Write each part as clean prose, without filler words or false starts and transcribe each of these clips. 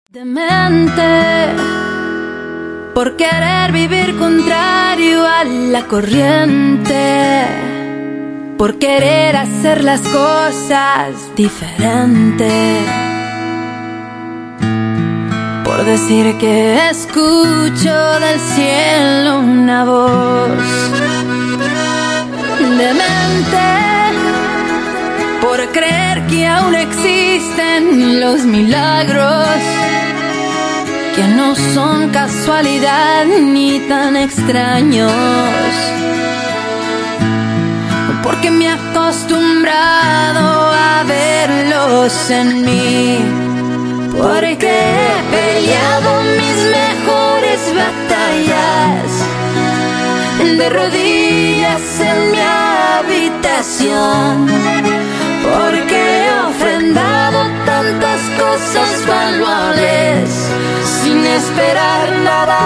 Demente por querer vivir contrario a la corriente, por querer hacer las cosas diferente, por decir que escucho del cielo una voz. Demente por creer que aún existen los milagros, que no son casualidad ni tan extraños, porque me he acostumbrado a verlos en mí, porque he peleado mis mejores batallas de rodillas en mi habitación, porque he ofrendado tantas cosas valuables sin esperar nada,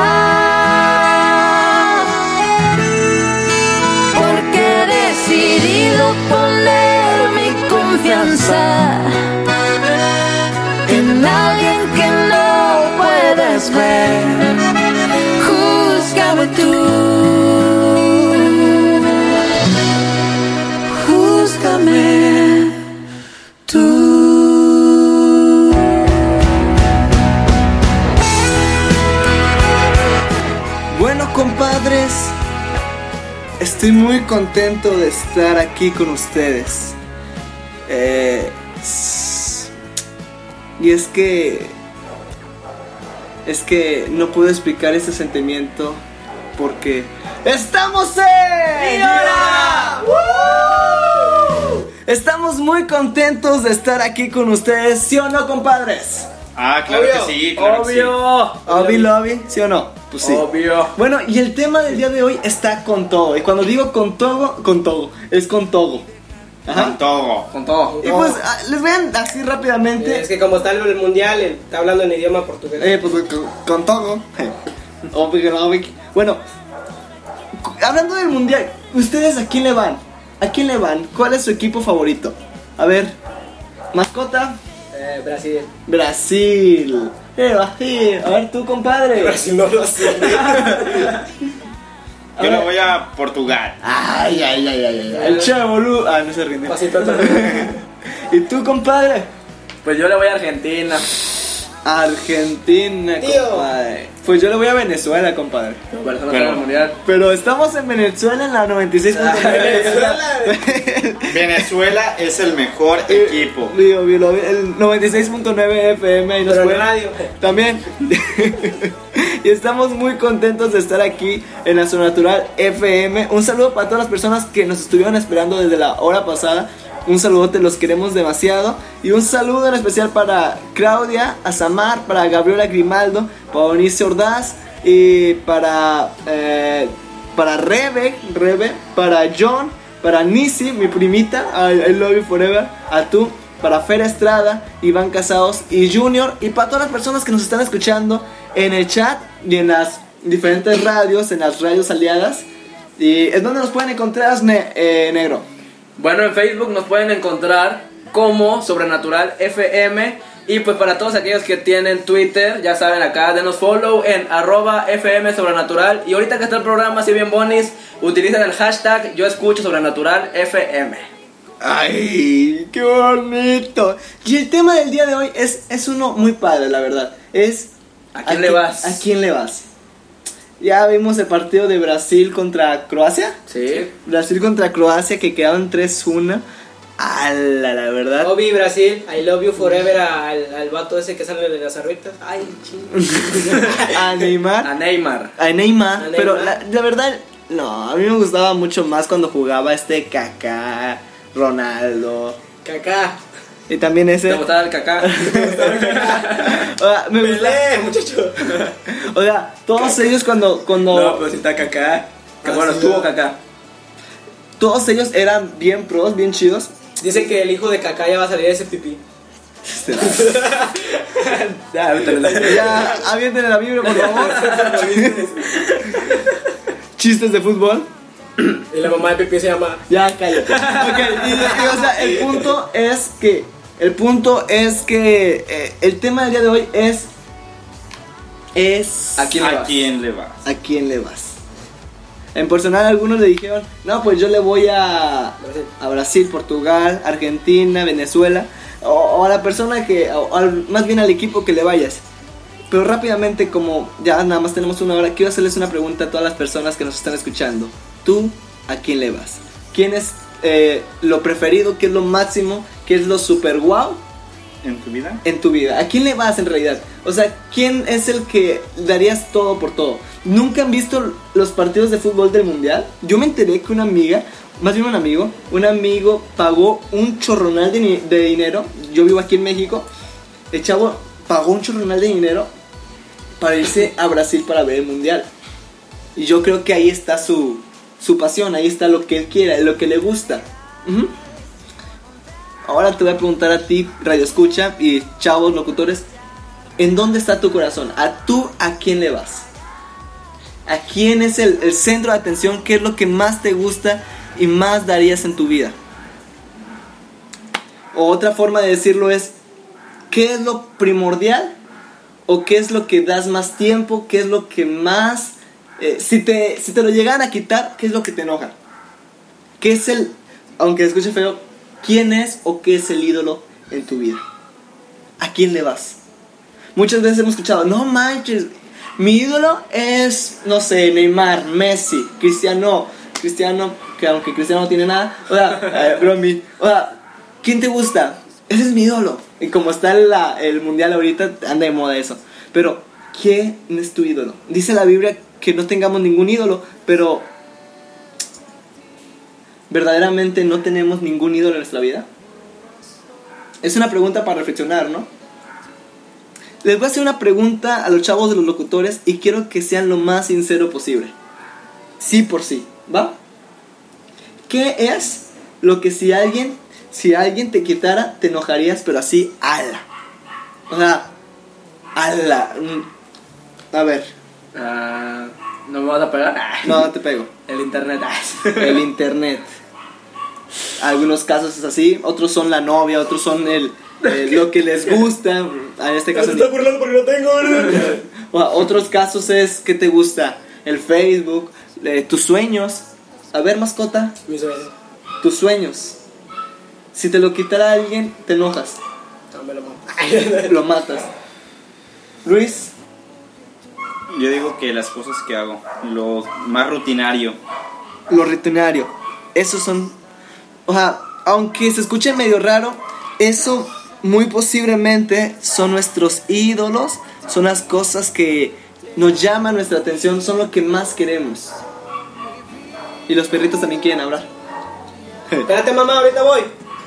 porque he decidido poner mi confianza en alguien que no puedes ver. Júzgame tú, júzgame tú. Bueno, compadres, estoy muy contento de estar aquí con ustedes. Y es que no puedo explicar ese sentimiento porque ¡estamos en! ¡Hola! Estamos muy contentos de estar aquí con ustedes, ¿sí o no, compadres? Ah, claro Obvio. que sí, claro que sí. Obvio, ¿sí o no? Pues sí. Obvio. Bueno, y el tema del día de hoy está con todo. Y cuando digo con todo, es con todo. Ajá. Con todo. Con todo. Y pues les voy a así rápidamente. Es que como está el mundial, está hablando en idioma portugués. Pues con todo. Obvio. Bueno, hablando del mundial, ¿ustedes a quién le van? ¿A quién le van? ¿Cuál es su equipo favorito? A ver, mascota. Brasil. Brasil. Brasil. A ver, tú, compadre. Brasil no lo sé. Yo le voy a Portugal. Ay. El che, boludo. Ah, no se rindió. ¿Y tú, compadre? Pues yo le voy a Argentina. Argentina, Tío. compadre. Pues yo le voy a Venezuela, compadre. Pero- Mundial. Pero estamos en Venezuela en la 96.9. Venezuela es el mejor equipo. Digo, el 96.9 FM ahí nos Pero en pueden- radio. También. Y estamos muy contentos de estar aquí en la Zona Natural FM. Un saludo para todas las personas que nos estuvieron esperando desde la hora pasada. Un saludote, los queremos demasiado. Y un saludo en especial para Claudia Azamar, para Gabriela Grimaldo, para Eunice Ordaz y para Rebe, para John, para Nisi, mi primita, I love you forever, a tú, para Fer Estrada, Iván Casados y Junior, y para todas las personas que nos están escuchando en el chat y en las diferentes radios, en las radios aliadas. ¿Y es donde nos pueden encontrar, negro? Bueno, en Facebook nos pueden encontrar como Sobrenatural FM. Y pues para todos aquellos que tienen Twitter, ya saben, acá denos follow en @FM Sobrenatural. Y ahorita que está el programa así bien bonis, utilicen el hashtag Yo Escucho Sobrenatural FM. ¡Ay, qué bonito! Y el tema del día de hoy es uno muy padre, la verdad. Es ¿A quién le vas? ¿A quién le vas? Ya vimos el partido de Brasil contra Croacia. Sí. Brasil contra Croacia, que quedaron 3-1. ¡Hala, la verdad! Obi, Brasil, I love you forever al vato ese que sale de las arruitas. Ay, ching. A Neymar. A Neymar. A Neymar. A Pero Neymar. la verdad, no, a mí me gustaba mucho más cuando jugaba Kaká, Ronaldo. Kaká. Y también ese. ¿Te gustaba el cacá? O sea, me gustaba. Pelé, muchacho. O sea, todos ellos cuando No, pero si está cacá. Que bueno, estuvo cacá. todos ellos eran bien pros, bien chidos. Dice que el hijo de Kaká ya va a salir de ese pipí. Ya, Ya, avienten la Biblia, por favor. Chistes de fútbol. Y la mamá de pipí se llama. Ya, cállate. Ok, y o sea, el punto es que el tema del día de hoy es es ¿A quién le ¿A vas? quién le vas? ¿a quién le vas? En personal algunos le dijeron, no, pues yo le voy a Brasil, Portugal, Argentina, Venezuela, o a la persona que, más bien al equipo que le vayas. Pero rápidamente, como ya nada más tenemos una hora, quiero hacerles una pregunta a todas las personas que nos están escuchando. ¿Tú a quién le vas? ¿Quién es lo preferido? ¿Qué es lo máximo? ¿Qué es lo super wow ¿En tu vida? en tu vida? ¿A quién le vas en realidad? O sea, ¿quién es el que darías todo por todo? ¿Nunca han visto los partidos de fútbol del mundial? Yo me enteré que una amiga, más bien un amigo pagó un chorronal de dinero. Yo vivo aquí en México. El chavo pagó un chorronal de dinero para irse a Brasil para ver el mundial. Y yo creo que ahí está su pasión, ahí está lo que él quiere, lo que le gusta. Ujú. Ahora te voy a preguntar a ti, Radio Escucha y chavos locutores, ¿en dónde está tu corazón? ¿A quién le vas? ¿A quién es el centro de atención? ¿Qué es lo que más te gusta y más darías en tu vida? O otra forma de decirlo es, ¿qué es lo primordial? ¿O qué es lo que das más tiempo? ¿Qué es lo que más... si te lo llegan a quitar, ¿qué es lo que te enoja? ¿Qué es aunque escuche feo, quién es o qué es el ídolo en tu vida? ¿A quién le vas? Muchas veces hemos escuchado, no manches, mi ídolo es, no sé, Neymar, Messi, Cristiano, que aunque Cristiano no tiene nada, o sea, ¿quién te gusta? Ese es mi ídolo. Y como está el mundial ahorita, anda de moda eso. Pero, ¿quién es tu ídolo? Dice la Biblia que no tengamos ningún ídolo, pero ¿verdaderamente no tenemos ningún ídolo en nuestra vida? Es una pregunta para reflexionar, ¿no? Les voy a hacer una pregunta a los chavos de los locutores y quiero que sean lo más sincero posible. Sí por sí, ¿va? ¿Qué es lo que si alguien te quitara, te enojarías, pero así, ala? O sea, ala. A ver. ¿No me vas a pegar? No te pego. El internet. El internet. Algunos casos es así, otros son la novia, otros son lo que les gusta. En este caso. Te estás burlando porque no tengo. Otros casos es que te gusta el Facebook, tus sueños. A ver, mascota, Mi sueño. tus sueños. Si te lo quitara alguien, te enojas, No me lo mato. lo matas. Luis, Yo digo que las cosas que hago, lo más rutinario. lo rutinario. Esos son, o sea, aunque se escuche medio raro, eso muy posiblemente son nuestros ídolos, son las cosas que nos llaman nuestra atención, son lo que más queremos. Y los perritos también quieren hablar. Espérate, mamá, ahorita voy.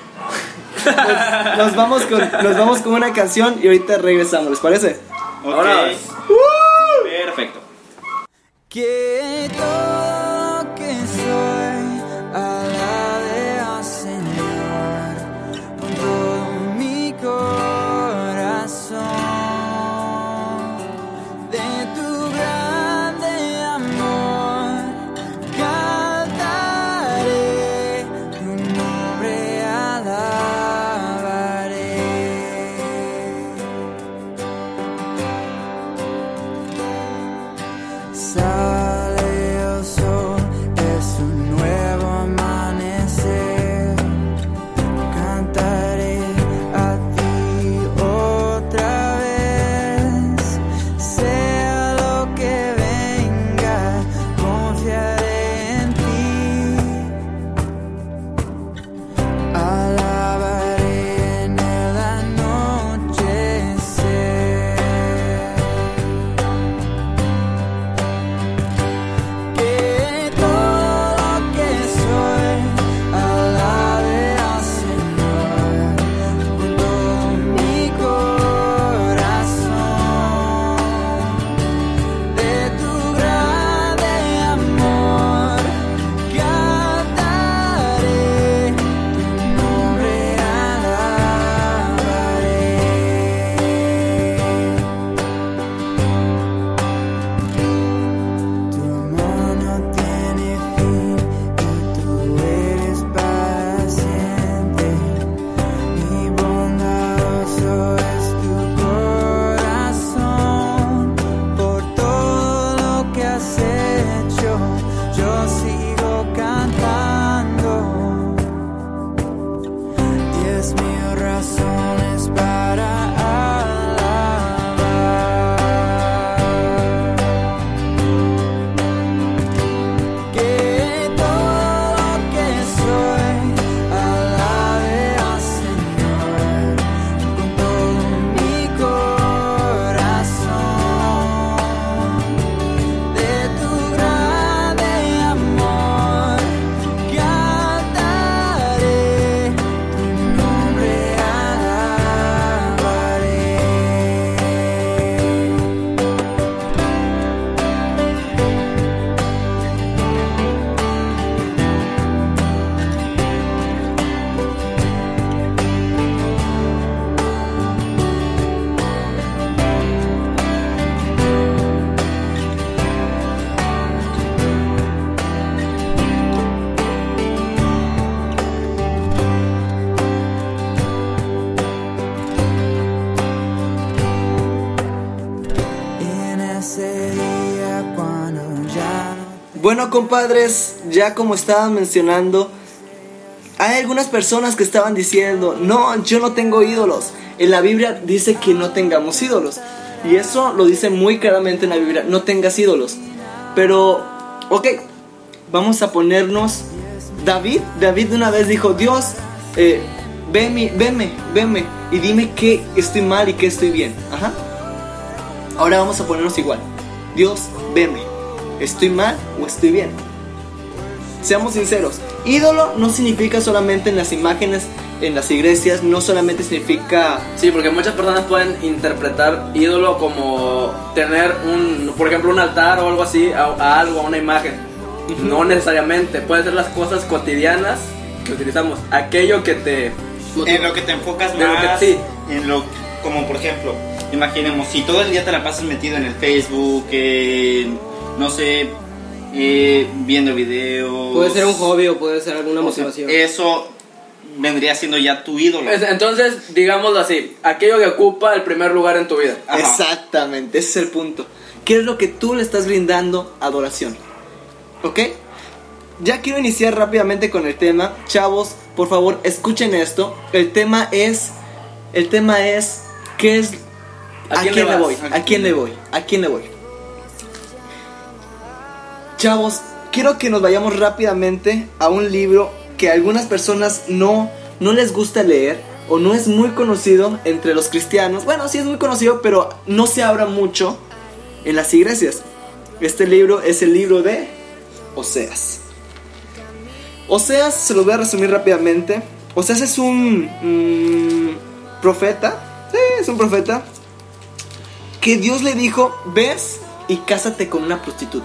Nos vamos con una canción y ahorita regresamos, ¿les parece? Ok. Ahora. Perfecto. Que todo lo que soy alabe, Señor, con todo mi corazón. De tu grande amor cantaré, tu nombre alabaré. Sale, oh tienes mil razones para alabar. Que todo lo que soy alabe al Señor con todo mi corazón. De tu grande amor cantaré, tu nombre alabaré. En ese día cuando ya no Bueno, compadres, ya como estaban mencionando, hay algunas personas que estaban diciendo, no, yo no tengo ídolos. En la Biblia dice que no tengamos ídolos. Y eso lo dice muy claramente en la Biblia, no tengas ídolos. Pero, ok, vamos a ponernos... David de una vez dijo, Dios, venme y dime qué estoy mal y qué estoy bien. Ajá. Ahora vamos a ponernos igual. Dios, venme, ¿estoy mal o estoy bien? Seamos sinceros, ídolo no significa solamente en las imágenes, en las iglesias, no solamente significa... Sí, porque muchas personas pueden interpretar ídolo como tener por ejemplo, un altar o algo así, a algo, a una imagen. No necesariamente, pueden ser las cosas cotidianas que utilizamos, aquello que te... En lo que te enfocas De lo que- más, sí. en lo, como por ejemplo, imaginemos, si todo el día te la pasas metido en el Facebook, no sé, viendo videos. Puede ser un hobby o puede ser alguna O sea, motivación. eso vendría siendo ya tu ídolo. Entonces, digámoslo así, aquello que ocupa el primer lugar en tu vida. Ajá. Exactamente, ese es el punto. ¿Qué es lo que tú le estás brindando adoración? ¿Ok? Ya quiero iniciar rápidamente con el tema. Chavos, por favor, escuchen esto. El tema es... ¿Qué es? ¿A quién le vas? voy? ¿A quién le voy? ¿A quién le voy? Chavos, quiero que nos vayamos rápidamente a un libro que a algunas personas no les gusta leer o no es muy conocido entre los cristianos. Bueno, sí es muy conocido, pero no se habla mucho en las iglesias. Este libro es el libro de Oseas. Oseas, se los voy a resumir rápidamente. Oseas es un profeta. Sí, es un profeta que Dios le dijo, ves y cásate con una prostituta.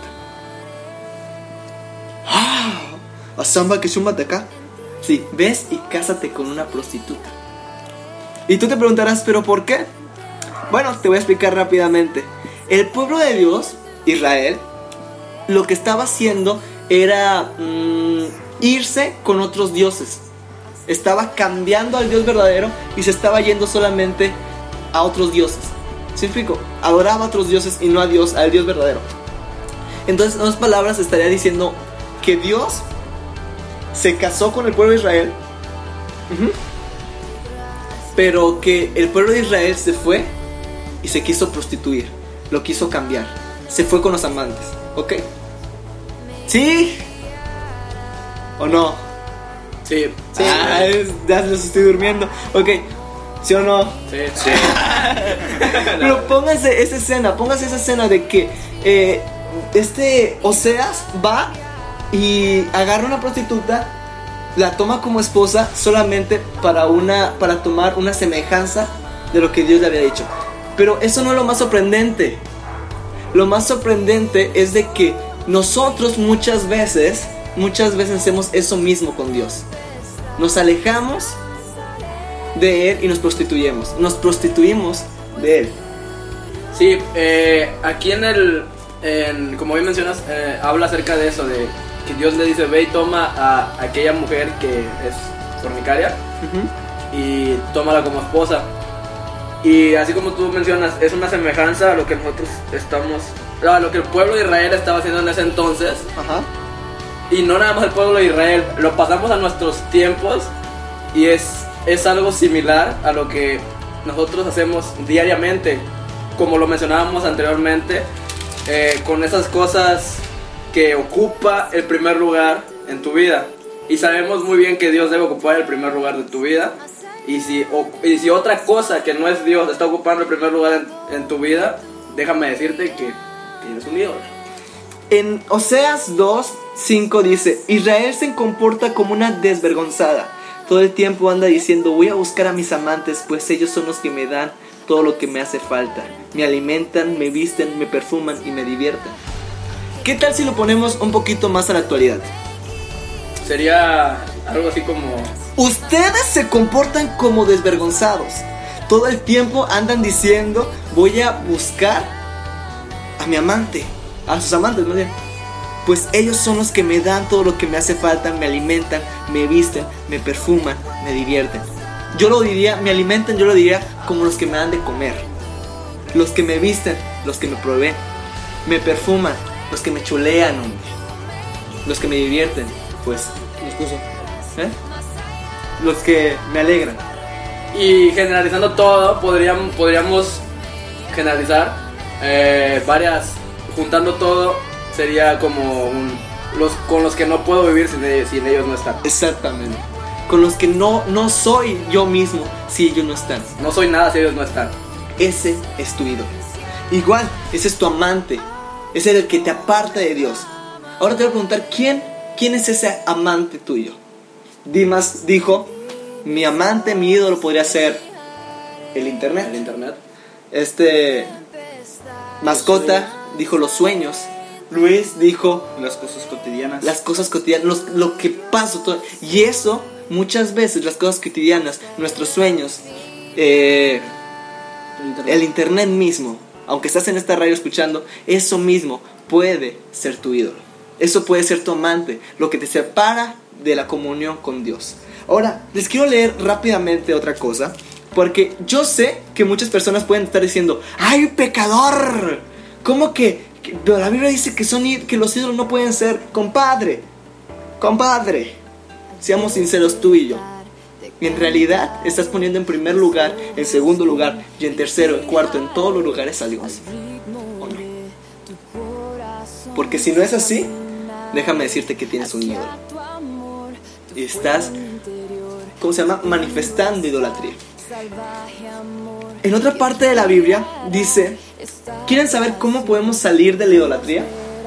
A samba que suma de acá. Sí, ves y cásate con una prostituta. Y tú te preguntarás, ¿pero por qué? Bueno, te voy a explicar rápidamente. El pueblo de Dios, Israel, lo que estaba haciendo era irse con otros dioses. Estaba cambiando al Dios verdadero y se estaba yendo solamente a otros dioses. ¿Sí me explico? Adoraba a otros dioses y no a Dios, al Dios verdadero. Entonces, en otras palabras, estaría diciendo que Dios se casó con el pueblo de Israel, pero que el pueblo de Israel se fue y se quiso prostituir, lo quiso cambiar, se fue con los amantes, ¿ok? ¿Sí? ¿O no? Sí, sí. Ya los estoy durmiendo, ok, ¿sí o no? Sí, sí. Pero pónganse esa escena de que Oseas va y agarra una prostituta, la toma como esposa solamente para tomar una semejanza de lo que Dios le había dicho. Pero eso no es lo más sorprendente. Lo más sorprendente es de que nosotros muchas veces hacemos eso mismo con Dios. Nos alejamos de Él y nos prostituimos. Nos prostituimos de Él. Sí, aquí como bien mencionas, habla acerca de eso, de que Dios le dice, ve y toma a aquella mujer que es fornicaria y tómala como esposa. Y así como tú mencionas, es una semejanza a lo que nosotros a lo que el pueblo de Israel estaba haciendo en ese entonces. Ajá. Y no nada más el pueblo de Israel, lo pasamos a nuestros tiempos y es es algo similar a lo que nosotros hacemos diariamente, como lo mencionábamos anteriormente, con esas cosas que ocupa el primer lugar en tu vida. Y sabemos muy bien que Dios debe ocupar el primer lugar de tu vida. Y si otra cosa que no es Dios está ocupando el primer lugar en tu vida, déjame decirte que tienes un ídolo. En Oseas 2:5 dice: Israel se comporta como una desvergonzada. Todo el tiempo anda diciendo: voy a buscar a mis amantes, pues ellos son los que me dan todo lo que me hace falta. Me alimentan, me visten, me perfuman y me divierten. ¿Qué tal si lo ponemos un poquito más a la actualidad? Sería algo así como... Ustedes se comportan como desvergonzados. Todo el tiempo andan diciendo: voy a buscar a mi amante, a sus amantes más bien, pues ellos son los que me dan todo lo que me hace falta. Me alimentan, me visten, me perfuman, me divierten. Yo lo diría, me alimentan, yo lo diría como los que me dan de comer, los que me visten, los que me proveen, me perfuman, los que me chulean, hombre, los que me divierten, pues los que me alegran. Y generalizando todo, podríamos generalizar juntando todo, sería como con los que no puedo vivir sin ellos no están. Exactamente. Con los que no soy yo mismo si ellos no están. No soy nada si ellos no están. Ese es tu ídolo. Igual, ese es tu amante. Ese es el que te aparta de Dios. Ahora te voy a preguntar, ¿quién es ese amante tuyo? Dimas dijo: mi amante, mi ídolo podría ser el internet. Mascota dijo los sueños. Luis dijo las cosas cotidianas. Lo que pasa todo. Y eso, muchas veces, las cosas cotidianas, nuestros sueños, el internet mismo, aunque estás en esta radio escuchando, eso mismo puede ser tu ídolo. Eso puede ser tu amante, lo que te separa de la comunión con Dios. Ahora, les quiero leer rápidamente otra cosa, porque yo sé que muchas personas pueden estar diciendo: ¡ay, pecador! ¿Cómo que la Biblia dice que los ídolos no pueden ser? Compadre, seamos sinceros tú y yo. Y en realidad estás poniendo en primer lugar, en segundo lugar y en tercero, en cuarto, en todos los lugares a Dios, ¿o no? Porque si no es así, déjame decirte que tienes un ídolo y estás, manifestando idolatría. En otra parte de la Biblia dice: ¿quieren saber cómo podemos salir de la idolatría?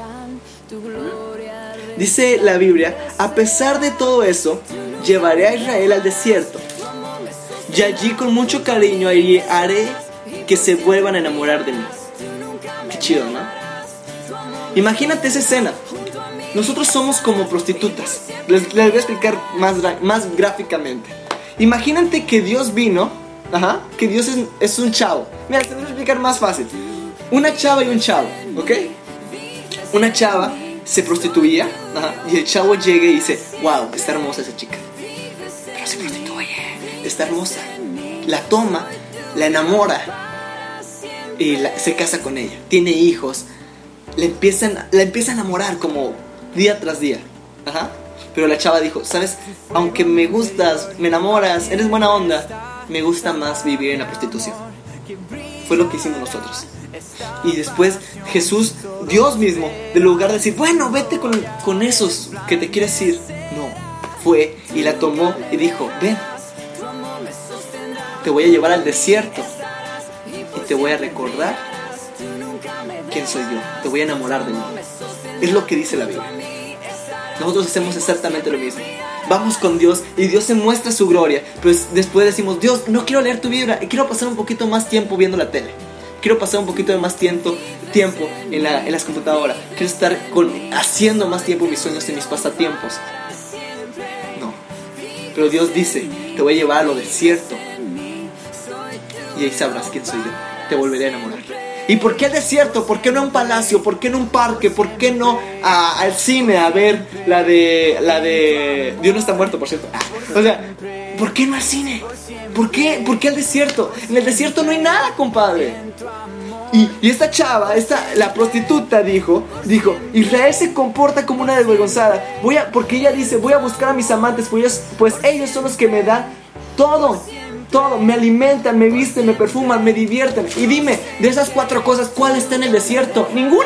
Dice la Biblia: a pesar de todo eso, llevaré a Israel al desierto, y allí con mucho cariño haré que se vuelvan a enamorar de mí. Qué chido, ¿no? Imagínate esa escena. Nosotros somos como prostitutas. Les voy a explicar más gráficamente. Imagínate que Dios vino, que Dios es un chavo. Mira, te voy a explicar más fácil. Una chava y un chavo, ¿ok? Una chava se prostituía, y el chavo llega y dice: wow, está hermosa esa chica. Pero se prostituye, está hermosa. La toma, la enamora y se casa con ella. Tiene hijos. La empieza a enamorar como día tras día. Pero la chava dijo: ¿sabes? Aunque me gustas, me enamoras, eres buena onda, me gusta más vivir en la prostitución. Fue lo que hicimos nosotros. Y después Jesús, Dios mismo, en lugar de decir: bueno, vete con esos que te quieres ir, no, fue y la tomó y dijo: ven, te voy a llevar al desierto y te voy a recordar quién soy yo, te voy a enamorar de mí. Es lo que dice la Biblia. Nosotros hacemos exactamente lo mismo. Vamos con Dios y Dios se muestra su gloria, pero después decimos: Dios, no quiero leer tu Biblia, quiero pasar un poquito más tiempo viendo la tele, quiero pasar un poquito de más tiempo en las computadoras, quiero estar haciendo más tiempo mis sueños y mis pasatiempos. No, pero Dios dice: te voy a llevar a lo desierto y ahí sabrás quién soy yo, te volveré a enamorar. ¿Y por qué al desierto? ¿Por qué no a un palacio? ¿Por qué no a un parque? ¿Por qué no al cine a ver la de Dios no está muerto, por cierto? O sea, ¿por qué no al cine? ¿Por qué al desierto? En el desierto no hay nada, compadre. Y esta chava, la prostituta dijo: Israel se comporta como una desvergonzada. Porque ella dice: voy a buscar a mis amantes, pues ellos son los que me dan todo, me alimentan, me visten, me perfuman, me divierten. Y dime, de esas 4 cosas, ¿cuál está en el desierto? ¡Ninguna!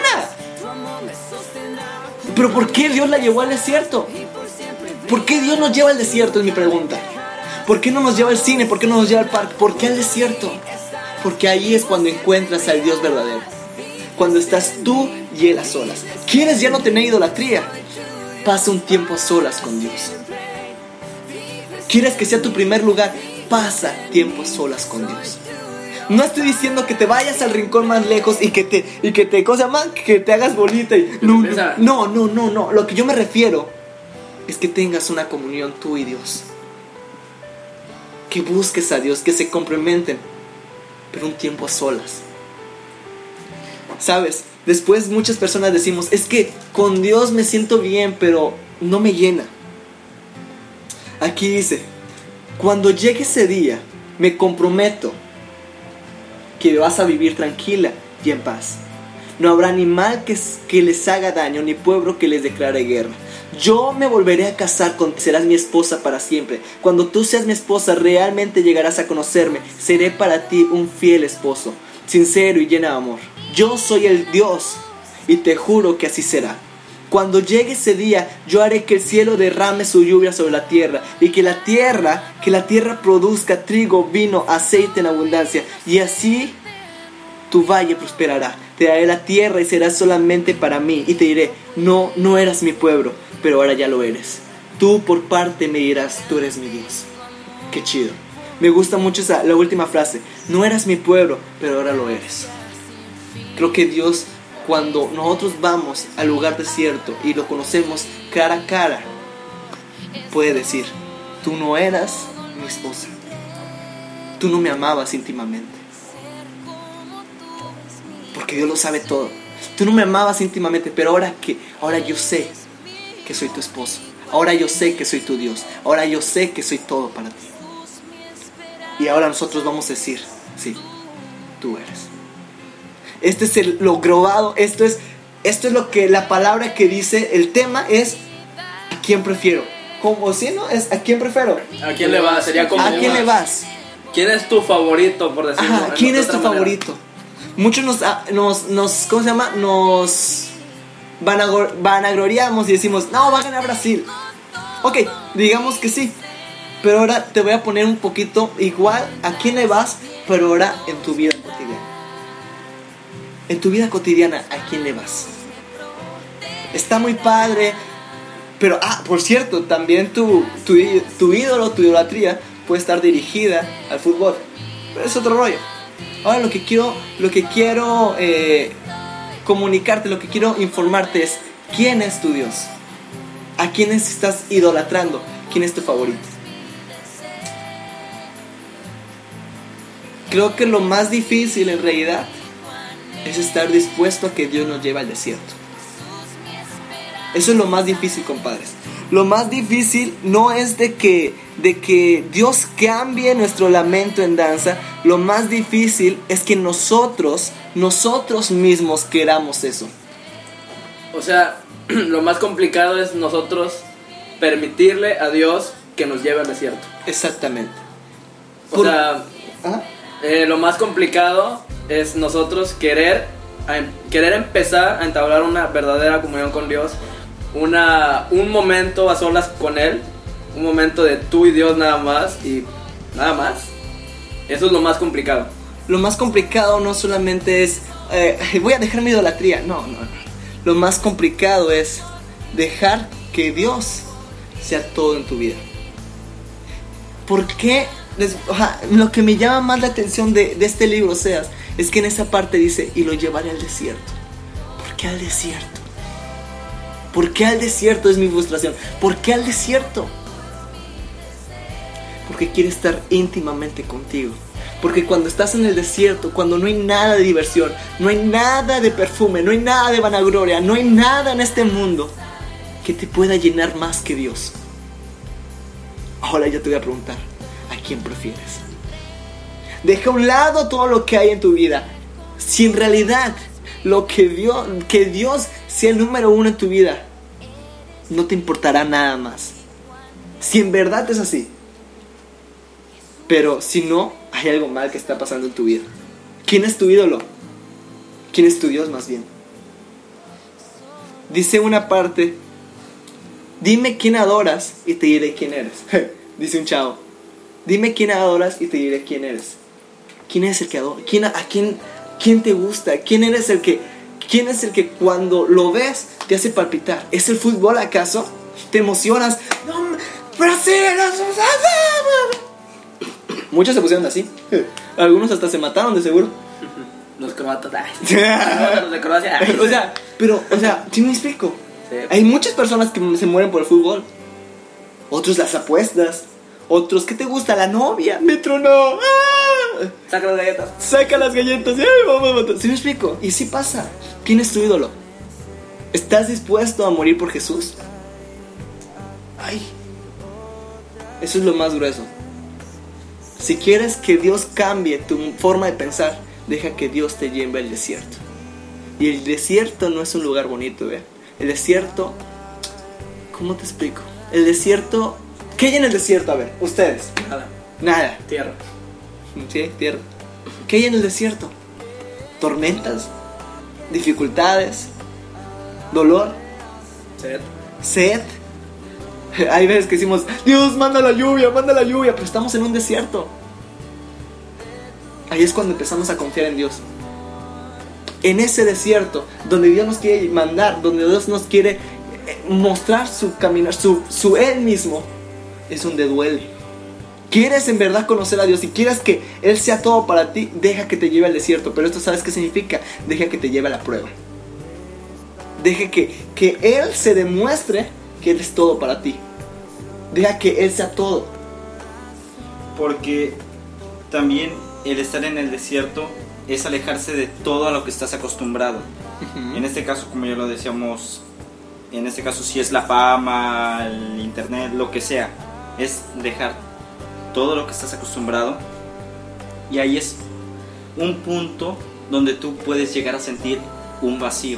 ¿Pero por qué Dios la llevó al desierto? ¿Por qué Dios nos lleva al desierto? Es mi pregunta. ¿Por qué no nos lleva al cine? ¿Por qué no nos lleva al parque? ¿Por qué al desierto? Porque ahí es cuando encuentras al Dios verdadero. Cuando estás tú y Él a solas. ¿Quieres ya no tener idolatría? Pasa un tiempo a solas con Dios. ¿Quieres que sea tu primer lugar? Pasa tiempo a solas con Dios. No estoy diciendo que te vayas al rincón más lejos y que te ¿cómo se llama? Que te hagas bolita y no. Lo que yo me refiero es que tengas una comunión tú y Dios. Que busques a Dios, que se complementen, pero un tiempo a solas. ¿Sabes? Después muchas personas decimos, es que con Dios me siento bien, pero no me llena. Aquí dice, cuando llegue ese día, me comprometo que vas a vivir tranquila y en paz. No habrá ni mal que les haga daño, ni pueblo que les declare guerra. Yo me volveré a casar contigo, serás mi esposa para siempre. Cuando tú seas mi esposa, realmente llegarás a conocerme. Seré para ti un fiel esposo, sincero y lleno de amor. Yo soy el Dios y te juro que así será. Cuando llegue ese día, yo haré que el cielo derrame su lluvia sobre la tierra y que la tierra produzca trigo, vino, aceite en abundancia. Y así tu valle prosperará. Te daré la tierra y será solamente para mí. Y te diré, no eras mi pueblo, pero ahora ya lo eres. Tú por parte me dirás, tú eres mi Dios. Qué chido. Me gusta mucho la última frase. No eras mi pueblo, pero ahora lo eres. Creo que Dios, cuando nosotros vamos al lugar desierto y lo conocemos cara a cara, puede decir, tú no eras mi esposa. Tú no me amabas íntimamente. Porque Dios lo sabe todo. Tú no me amabas íntimamente, pero ahora yo sé que soy tu esposo. Ahora yo sé que soy tu Dios. Ahora yo sé que soy todo para ti. Y ahora nosotros vamos a decir, sí, tú eres. Este es lo grabado, esto es lo que la palabra que dice, el tema es ¿a quién prefiero? ¿Cómo si no? Es ¿a quién prefiero? ¿A quién le vas? Sería como ¿a quién le vas? ¿Quién es tu favorito, por decirlo? Ajá, ¿quién es tu favorito? Muchos nos ¿cómo se llama? Nos vanagloriamos y decimos, no, va a ganar Brasil. Ok, digamos que sí. Pero ahora te voy a poner un poquito igual ¿a quién le vas? Pero ahora en tu vida cotidiana. En tu vida cotidiana, ¿a quién le vas? Está muy padre, pero, por cierto, también tu ídolo, tu idolatría puede estar dirigida al fútbol. Pero es otro rollo. Ahora lo que quiero comunicarte, lo que quiero informarte es, ¿quién es tu Dios? ¿A quién estás idolatrando? ¿Quién es tu favorito? Creo que lo más difícil en realidad es estar dispuesto a que Dios nos lleve al desierto. Eso es lo más difícil, compadres. Lo más difícil no es de que Dios cambie nuestro lamento en danza. Lo más difícil es que nosotros mismos queramos eso. O sea, lo más complicado es nosotros permitirle a Dios que nos lleve al desierto. Exactamente. Lo más complicado es nosotros querer empezar a entablar una verdadera comunión con Dios, un momento a solas con Él, un momento de tú y Dios nada más y nada más. Eso es lo más complicado. Lo más complicado no solamente es voy a dejar mi idolatría, no. Lo más complicado es dejar que Dios sea todo en tu vida. ¿Por qué? Lo que me llama más la atención de este libro, Oseas, es que en esa parte dice, y lo llevaré al desierto. ¿Por qué al desierto? ¿Por qué al desierto? Es mi frustración. ¿Por qué al desierto? Porque quiere estar íntimamente contigo. Porque cuando estás en el desierto, cuando no hay nada de diversión, no hay nada de perfume, no hay nada de vanagloria, no hay nada en este mundo que te pueda llenar más que Dios. Ahora yo te voy a preguntar, ¿a quién prefieres? Deja a un lado todo lo que hay en tu vida. Si en realidad que Dios sea el número uno en tu vida, no te importará nada más. Si en verdad es así, Pero si no, hay algo mal que está pasando en tu vida. ¿Quién es tu ídolo? ¿Quién es tu Dios más bien? Dice una parte: dime quién adoras y te diré quién eres. Dice un chavo: dime quién adoras y te diré quién eres. ¿Quién es el que adora? ¿Quién te gusta? ¿Quién es el que cuando lo ves te hace palpitar? ¿Es el fútbol acaso? ¿Te emocionas? ¡No, Brasil! Muchos se pusieron así. Algunos hasta se mataron de seguro. Los croatas. Los de Croacia. o sea, ¿sí me explico? Sí. Hay muchas personas que se mueren por el fútbol. Otros las apuestas. Otros, ¿qué te gusta? La novia. Me tronó. ¡Ah! Saca las galletas. Saca las galletas. ¡Ay, vamos! ¿Sí me explico? Y sí pasa. ¿Quién es tu ídolo? ¿Estás dispuesto a morir por Jesús? Ay, eso es lo más grueso. Si quieres que Dios cambie tu forma de pensar, deja que Dios te lleve al desierto. Y el desierto no es un lugar bonito, ¿ve? El desierto, ¿cómo te explico? El desierto, ¿qué hay en el desierto? A ver, ustedes. Nada. Tierra. Sí, tierra. ¿Qué hay en el desierto? Tormentas, dificultades, dolor, sed. Hay veces que decimos: Dios, manda la lluvia, pero estamos en un desierto. Ahí es cuando empezamos a confiar en Dios. En ese desierto, donde Dios nos quiere mandar, donde Dios nos quiere mostrar su caminar, su Él mismo, es donde duele. ¿Quieres en verdad conocer a Dios y quieres que Él sea todo para ti? Deja que te lleve al desierto. Pero esto, ¿sabes qué significa? Deja que te lleve a la prueba. Deja que Él se demuestre que Él es todo para ti. Deja que Él sea todo. Porque también el estar en el desierto es alejarse de todo a lo que estás acostumbrado. En este caso, como ya lo decíamos, en este caso si es la fama, el internet, lo que sea, es dejar todo lo que estás acostumbrado. Y ahí es un punto donde tú puedes llegar a sentir un vacío.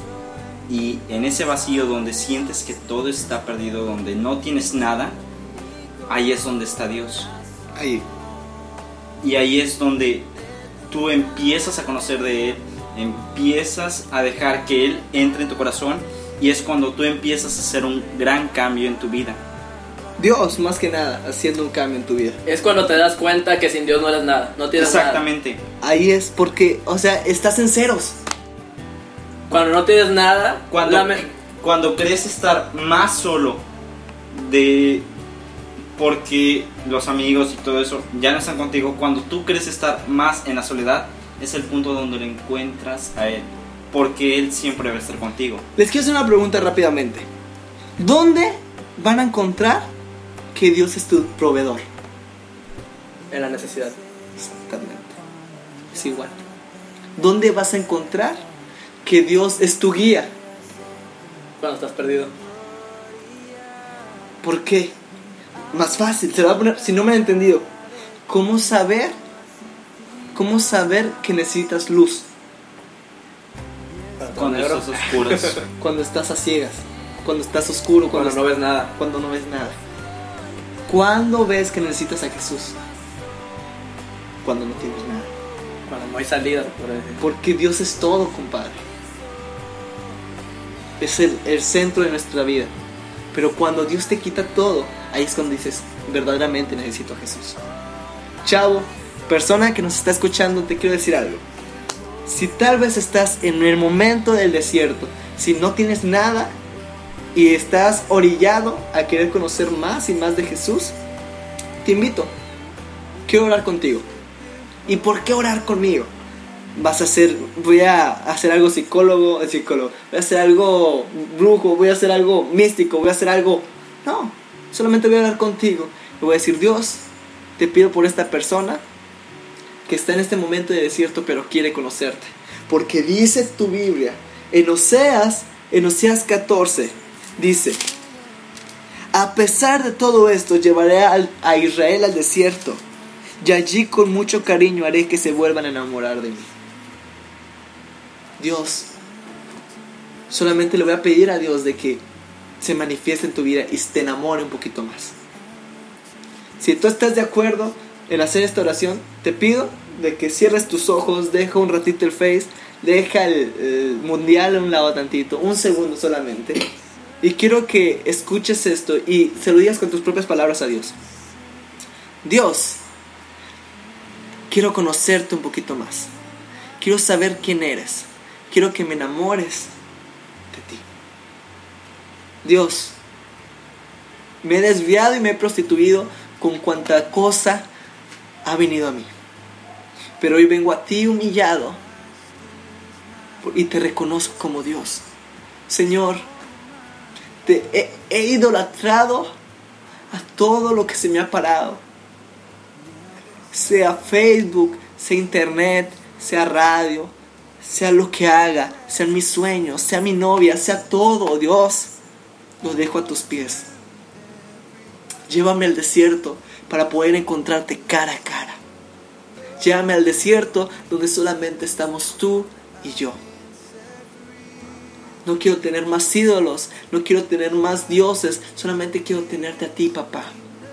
Y en ese vacío donde sientes que todo está perdido, donde no tienes nada, ahí es donde está Dios. Ahí. Y ahí es donde tú empiezas a conocer de Él, empiezas a dejar que Él entre en tu corazón, y es cuando tú empiezas a hacer un gran cambio en tu vida. Dios, más que nada, haciendo un cambio en tu vida. Es cuando te das cuenta que sin Dios no eres nada, no tienes Exactamente. nada. Ahí es porque, o sea, estás en ceros. Cuando no tienes nada, Cuando crees estar más solo porque los amigos y todo eso ya no están contigo, cuando tú crees estar más en la soledad, es el punto donde lo encuentras a Él, porque Él siempre va a estar contigo. Les quiero hacer una pregunta rápidamente. ¿Dónde van a encontrar que Dios es tu proveedor? en la necesidad. Exactamente. Es igual. ¿Dónde vas a encontrar que Dios es tu guía? Cuando estás perdido. ¿Por qué? Más fácil, se lo voy a poner, si no me han entendido. ¿Cómo saber que necesitas luz? Cuando estás oscuras. Cuando estás a ciegas, cuando estás oscuro, Cuando no ves nada. Cuando no ves nada. ¿Cuándo ves que necesitas a Jesús? Cuando no tienes nada. Cuando no hay salida, por decir. Porque Dios es todo, compadre. Es el centro de nuestra vida. Pero cuando Dios te quita todo, ahí es cuando dices, verdaderamente necesito a Jesús. Chavo, persona que nos está escuchando, te quiero decir algo. Si tal vez estás en el momento del desierto, si no tienes nada y estás orillado a querer conocer más y más de Jesús, te invito. Quiero orar contigo. ¿Y por qué orar conmigo? Voy a hacer algo psicólogo, voy a hacer algo brujo, voy a hacer algo místico, voy a hacer algo... No, solamente voy a hablar contigo. Le voy a decir, Dios, te pido por esta persona que está en este momento de desierto, pero quiere conocerte. Porque dice tu Biblia, en Oseas 14, dice, a pesar de todo esto, llevaré a Israel al desierto, y allí con mucho cariño haré que se vuelvan a enamorar de mí. Dios, solamente le voy a pedir a Dios de que se manifieste en tu vida y te enamore un poquito más. Si tú estás de acuerdo, el hacer esta oración, te pido de que cierres tus ojos, deja un ratito el Face, deja el mundial a un lado tantito, un segundo solamente. Y quiero que escuches esto y se lo digas con tus propias palabras a Dios. Dios, quiero conocerte un poquito más. Quiero saber quién eres. Quiero que me enamores de ti. Dios, me he desviado y me he prostituido con cuanta cosa ha venido a mí. Pero hoy vengo a ti humillado y te reconozco como Dios. Señor, te he idolatrado a todo lo que se me ha parado. Sea Facebook, sea internet, sea radio, sea lo que haga, sean mis sueños, sea mi novia, sea todo, Dios. Lo dejo a tus pies. Llévame al desierto para poder encontrarte cara a cara. Llévame al desierto donde solamente estamos tú y yo. No quiero tener más ídolos, no quiero tener más dioses, solamente quiero tenerte a ti, papá.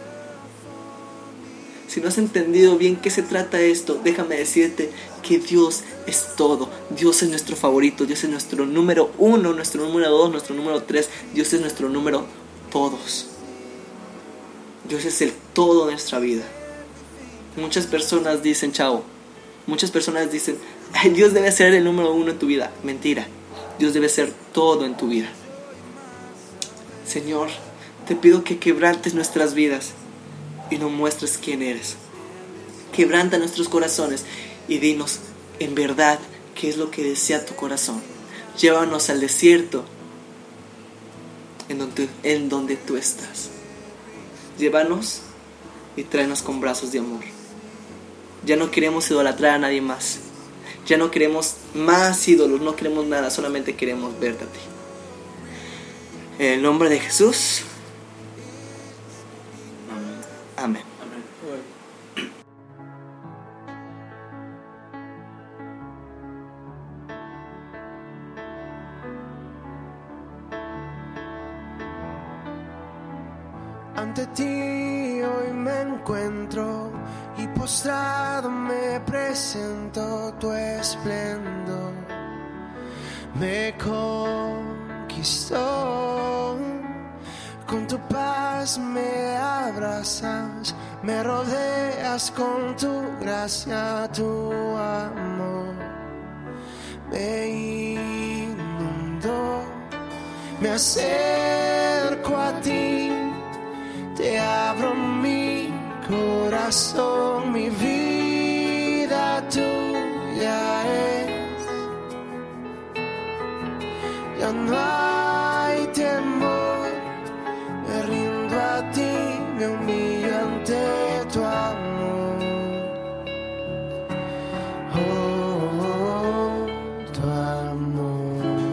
Si no has entendido bien qué se trata esto, déjame decirte que Dios es todo. Dios es nuestro favorito, Dios es nuestro número 1, nuestro número 2, nuestro número 3. Dios es nuestro número todos. Dios es el todo de nuestra vida. Muchas personas dicen, muchas personas dicen, ay, Dios debe ser el número 1 en tu vida. Mentira, Dios debe ser todo en tu vida. Señor, te pido que quebrantes nuestras vidas y nos muestres quién eres. Quebranta nuestros corazones y dinos en verdad qué es lo que desea tu corazón. Llévanos al desierto en donde tú estás. Llévanos y tráenos con brazos de amor. Ya no queremos idolatrar a nadie más. Ya no queremos más ídolos, no queremos nada, solamente queremos verte a ti. En el nombre de Jesús. Amén. Ante ti hoy me encuentro y postrado me presento, tu esplendor me conquistó. Con tu paz me abrazas, me rodeas con tu gracia, tu amor me inundó. Me acerco a ti, te abro mi corazón, mi vida tuya es. Ya no hay temor, me rindo a ti, me humillo ante tu amor. Oh, tu amor.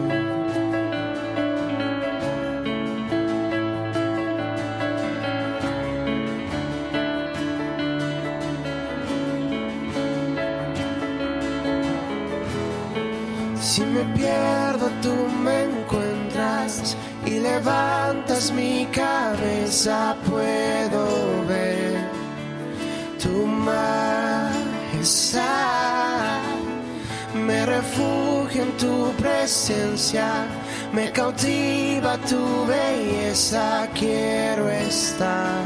Si me pierdo, tú me encuentras y levantas mi cabeza, puedo ver tu majestad. Me refugio en tu presencia, me cautiva tu belleza. Quiero estar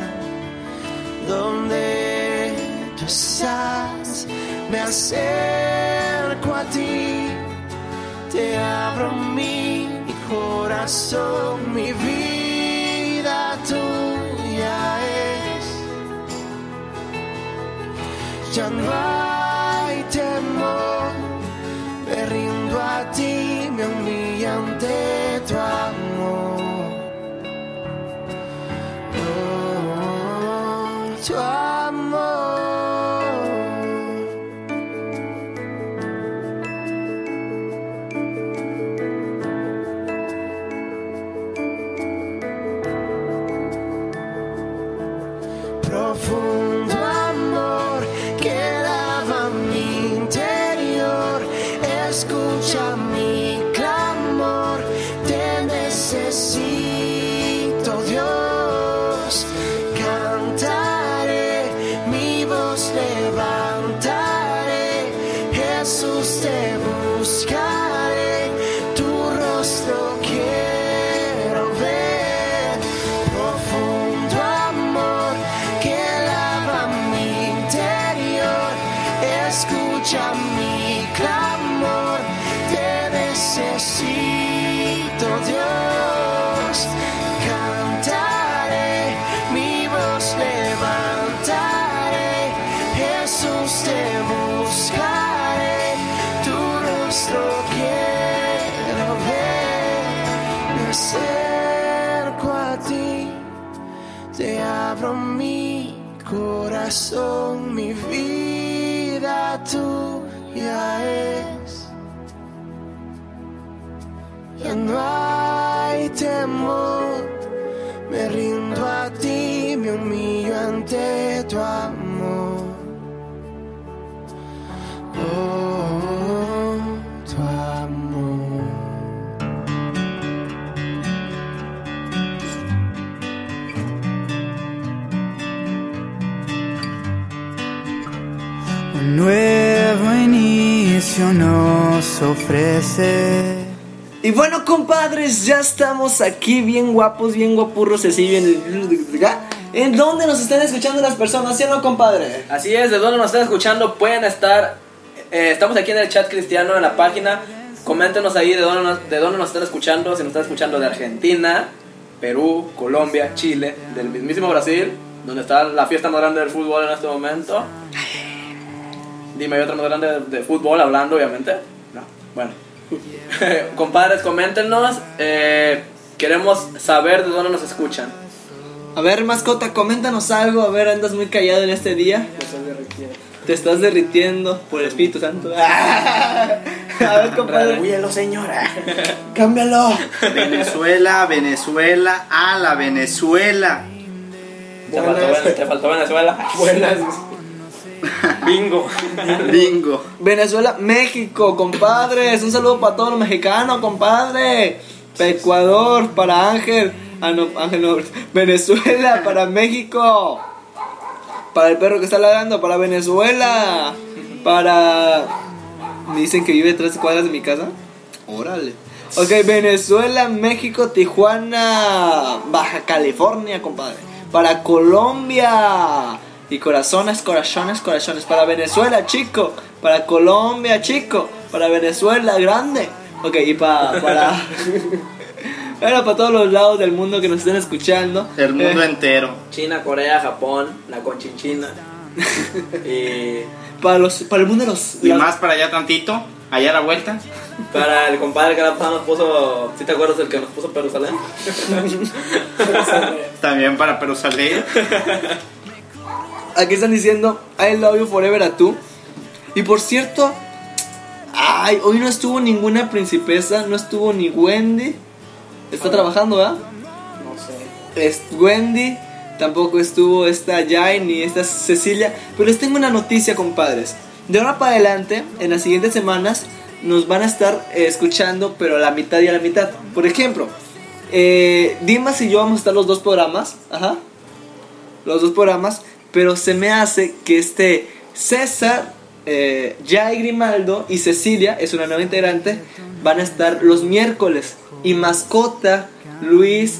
donde tú estás. Me acerco a ti, te abro mi corazón, mi vida tuya es. Ya no hay temor, me rindo a ti, me humillo ante tu amor. Oh, tu amor. Profundo amor que lava voz levantaré, Jesús te buscaré, tu rostro quiero ver, profundo amor que lava mi interior, escucha mi clamor, te necesito, Dios. Cantaré, mi voz levantaré, Jesús te buscaré, tu rostro quiero ver. Me acerco a ti, te abro mi corazón, mi vida tuya es. Ya no hay temor, me rindo a ti, me humillo ante tu amor. Oh, tu amor. Un nuevo inicio nos ofrece. Y bueno, compadres, ya estamos aquí bien guapos, bien guapurros, así bien... ¿En dónde nos están escuchando las personas? ¿Sí o no, compadre? Así es, de donde nos están escuchando pueden estar. Estamos aquí en el chat cristiano, en la página. Coméntenos ahí de dónde nos están escuchando. Si nos están escuchando de Argentina, Perú, Colombia, Chile, del mismísimo Brasil, donde está la fiesta más grande del fútbol en este momento. Dime, ¿hay otra más grande de fútbol hablando, obviamente? No, bueno. Compadres, coméntenos. Queremos saber de dónde nos escuchan. A ver, mascota, coméntanos algo. A ver, andas muy callado en este día. Te estás derritiendo por el Espíritu Santo. A ver, compadre. Rehuíelo, señora. Cámbialo. Venezuela, Venezuela, a la Venezuela. Te faltó Venezuela. Buenas. Bingo. Bingo. Venezuela, México, compadres. Un saludo para todos los mexicanos, compadre. Para Ecuador, para Ángel. Ah, no, Ángel no. Venezuela, para México. Para el perro que está ladrando, para Venezuela. Para... Me dicen que vive 3 cuadras de mi casa. Órale. Ok, Venezuela, México, Tijuana, Baja California, compadre. Para Colombia. Y corazones, corazones, corazones. Para Venezuela, chico. Para Colombia, chico. Para Venezuela, grande. Ok, y para... Bueno, para todos los lados del mundo que nos estén escuchando. El mundo entero. China, Corea, Japón, la Conchinchina. Y Para el mundo de los... Y más para allá tantito, allá a la vuelta. para el compadre que la pasada nos puso... ¿Sí te acuerdas del que nos puso Jerusalén? También para Jerusalén. Aquí están diciendo I love you forever a tú. Y por cierto, ay, hoy no estuvo ninguna princesa. No estuvo ni Wendy. Está trabajando, ¿verdad? No sé. Es Wendy. Tampoco estuvo esta Jai ni esta Cecilia. Pero les tengo una noticia, compadres. De ahora para adelante, en las siguientes semanas, nos van a estar escuchando, pero a la mitad y a la mitad. Por ejemplo, Dimas y yo vamos a estar los 2 programas. Ajá. Los 2 programas. Pero se me hace que César, Jai Grimaldo y Cecilia, es una nueva integrante, van a estar los miércoles. Y Mascota, Luis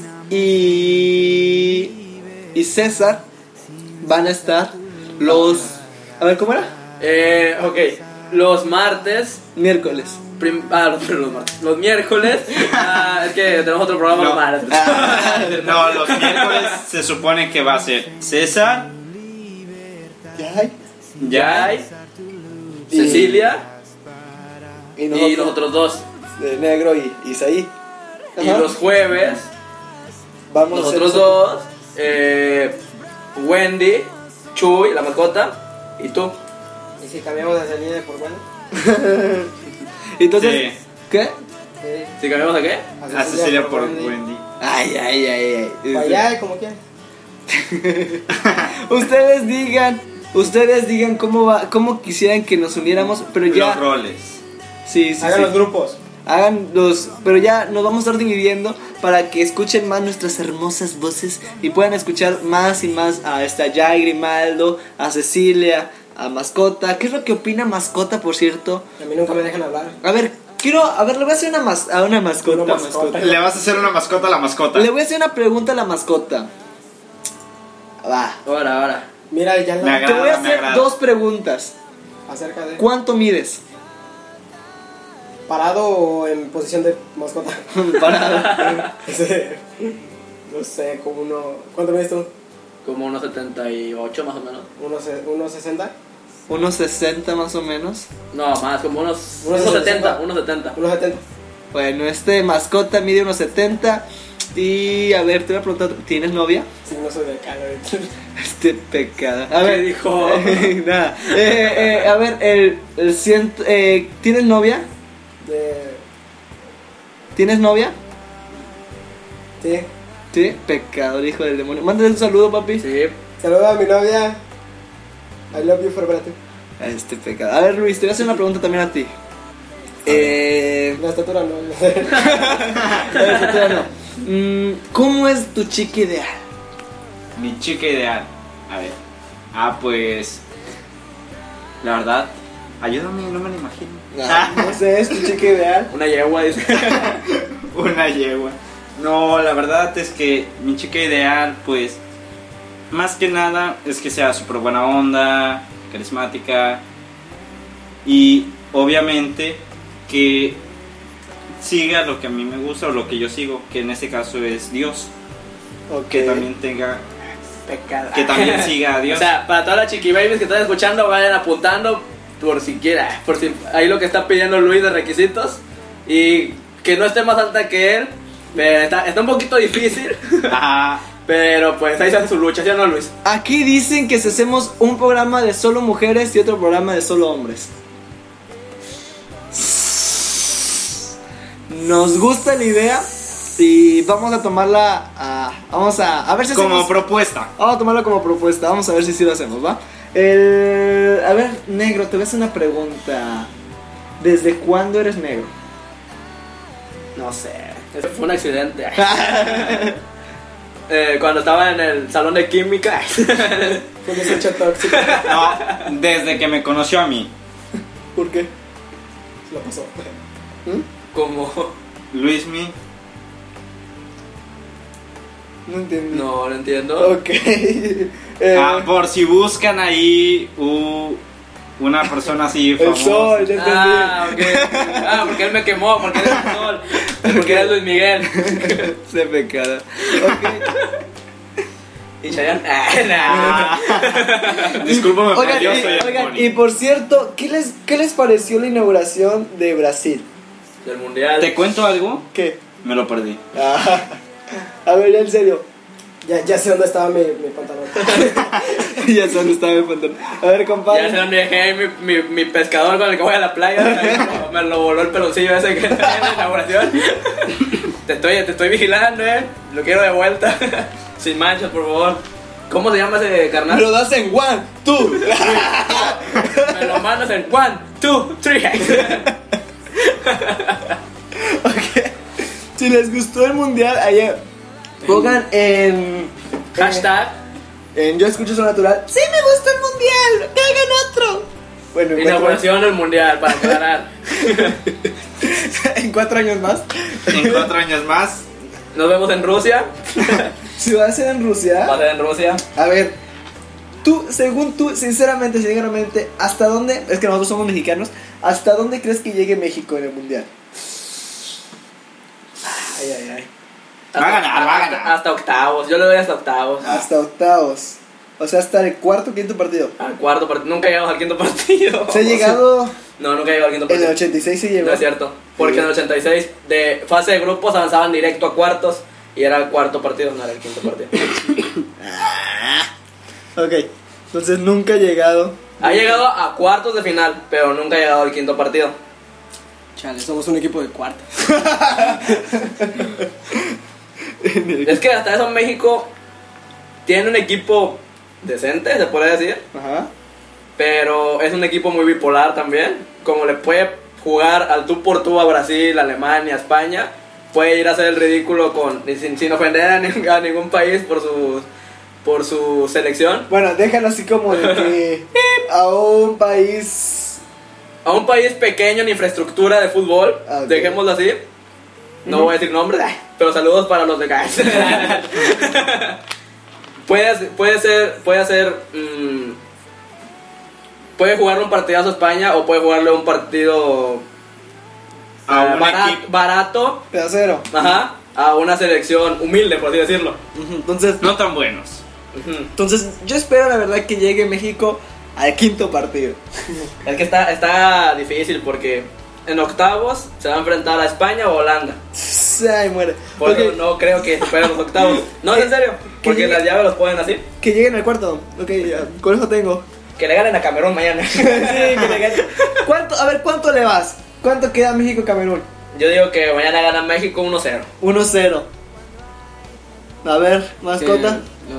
y César van a estar los... A ver, ¿cómo era? Ok, los martes. Miércoles. Los miércoles. Es que tenemos otro programa los martes. No, los miércoles se supone que va a ser César, Jai, Cecilia y los otros 2. Negro y Isaí. Y los jueves, vamos los a hacer otros 2, Wendy, Chuy, la mascota, y tú. ¿Y si cambiamos de salida por bueno? Entonces, Sí. ¿qué? ¿Si cambiamos a qué? a Cecilia por Wendy. Ay. Para allá, como quieran. Ustedes digan cómo quisieran que nos uniéramos, pero ya. Los roles. Sí. Hagan los grupos. pero ya nos vamos a estar dividiendo para que escuchen más nuestras hermosas voces y puedan escuchar más y más a Jai Grimaldo, a Cecilia, a Mascota. ¿Qué es lo que opina Mascota, por cierto? A mí nunca me dejan hablar. A ver, le voy a hacer una mascota. Una mascota. Le vas a hacer una mascota a la mascota. Le voy a hacer una pregunta a la mascota. Va. Ahora. Mira, ya Me la agrada. Te voy a hacer agrada. 2 preguntas. acerca de ¿Cuánto mides? parado o en posición de mascota. Parado. No sé, como uno. ¿Cuánto mides tú? Como unos 78 más o menos. ¿Unos 60? Unos 60 más o menos. No, más, como unos 70. 70. Unos 70. Bueno, mascota mide unos 70. Y a ver, te voy a preguntar, ¿tienes novia? Sí, no soy de acá, Este pecado. A ¿Qué ver, dijo? Nada. A ver, ¿tienes novia? ¿Tienes novia? Sí. Sí, pecador, hijo del demonio. Mándale un saludo, papi. Sí. Saludos a mi novia. I love you forever. Este pecado. A ver, Luis, te voy a hacer una pregunta también a ti. La estatura no. La estatura no. ¿Cómo es tu chica ideal? Mi chica ideal. A ver. Pues. La verdad. Ayúdame, no me lo imagino. No sé, es tu chica ideal. Una yegua, dice. Una yegua. No, la verdad es que mi chica ideal, pues. Más que nada es que sea súper buena onda, carismática. Y obviamente que siga lo que a mí me gusta o lo que yo sigo, que en este caso es Dios. Que también tenga, Pecado. que también siga a Dios. O sea, para todas las chiquibabies que están escuchando, vayan apuntando por si ahí lo que está pidiendo Luis de requisitos. Y que no esté más alta que él. Pero está un poquito difícil. Ajá. Pero pues ahí se hace su lucha, ¿sí o no, Luis? Aquí dicen que si hacemos un programa de solo mujeres y otro programa de solo hombres. Nos gusta la idea y vamos a tomarla vamos a ver si Como hacemos, propuesta. vamos a tomarla como propuesta. Vamos a ver si sí lo hacemos, ¿va? A ver, negro, te voy a hacer una pregunta. ¿Desde cuándo eres negro? No sé. Eso fue un accidente. Cuando estaba en el salón de química. Fue un desecho tóxico. No, desde que me conoció a mí. ¿Por qué? Se lo pasó. Como. Luismi. No entendí. No entiendo. Ok. Por si buscan ahí una persona así el famosa. sol, ya entendí. Ok. Porque él me quemó, porque eres el sol. Porque eres Luis Miguel. Se pecado. Ok. Y Chayanne. Discúlpame, pero yo soy el Oigan, Pony. y por cierto, ¿qué les pareció la inauguración de Brasil? Del mundial. ¿Te cuento algo? ¿Qué? Me lo perdí. A ver, ya en serio. Ya sé dónde estaba mi pantalón. Ya sé dónde estaba mi pantalón. A ver, Ya compadre. sé dónde dejé mi pescador con el que voy a la playa. Me lo voló el peloncillo ese que está en la inauguración. Te estoy vigilando, Lo quiero de vuelta. Sin manchas, por favor. ¿Cómo se llama ese carnal? Lo das en 1, 2. Me lo mandas en 1, 2, 3. Ok. Si les gustó el mundial, ayer pongan en Hashtag en Yo Escucho Eso Natural. Sí me gustó el mundial, que hagan otro. Bueno, inauguración del mundial, para aclarar. en 4 años más. En 4 años más. Nos vemos en Rusia. Si va a ser en Rusia. Va a ser en Rusia. A ver, según tú, sinceramente, ¿hasta dónde? Es que nosotros somos mexicanos. ¿Hasta dónde crees que llegue México en el mundial? Ay. Va a ganar. Hasta octavos. Yo le doy hasta octavos. Hasta octavos. O sea, hasta el cuarto, quinto partido. Al cuarto partido. Nunca llegamos al quinto partido. Se ha llegado. No, nunca llegó al quinto En el partido. 86 se llegó. No es cierto. Porque en el 86 de fase de grupos avanzaban directo a cuartos. Y era el cuarto partido, no era el quinto partido. Ok, entonces nunca ha llegado. Ha llegado a cuartos de final, pero nunca ha llegado al quinto partido. Chale, somos un equipo de cuartos. Es que hasta eso México tiene un equipo decente, se puede decir. Ajá. Pero es un equipo muy bipolar también. Como le puede jugar al tú por tú a Brasil, Alemania, España, puede ir a hacer el ridículo sin ofender a ningún país por su selección. Bueno, déjalo así como de que a un país... A un país pequeño en infraestructura de fútbol, Ok. dejémoslo así. No voy a decir nombres, pero saludos para los de acá. Puede jugarle un partidazo a España o puede jugarle un partido A un equipo. barato, Pedacero. ajá, a una selección humilde, por así decirlo. Entonces, No tan buenos. entonces, yo espero la verdad que llegue México al quinto partido. Es que está difícil porque en octavos se va a enfrentar a España o Holanda. Ay, muere. Por eso Ok, no creo que superen los octavos. No, en serio, porque llegue- las llaves los ponen así. que lleguen al cuarto. Ok, ya, con eso tengo. Que le ganen a Camerún mañana. Sí, que le gane. A ver, ¿cuánto le vas? ¿Cuánto queda México-Camerún? Yo digo que mañana gana México 1-0. 1-0. A ver, mascota.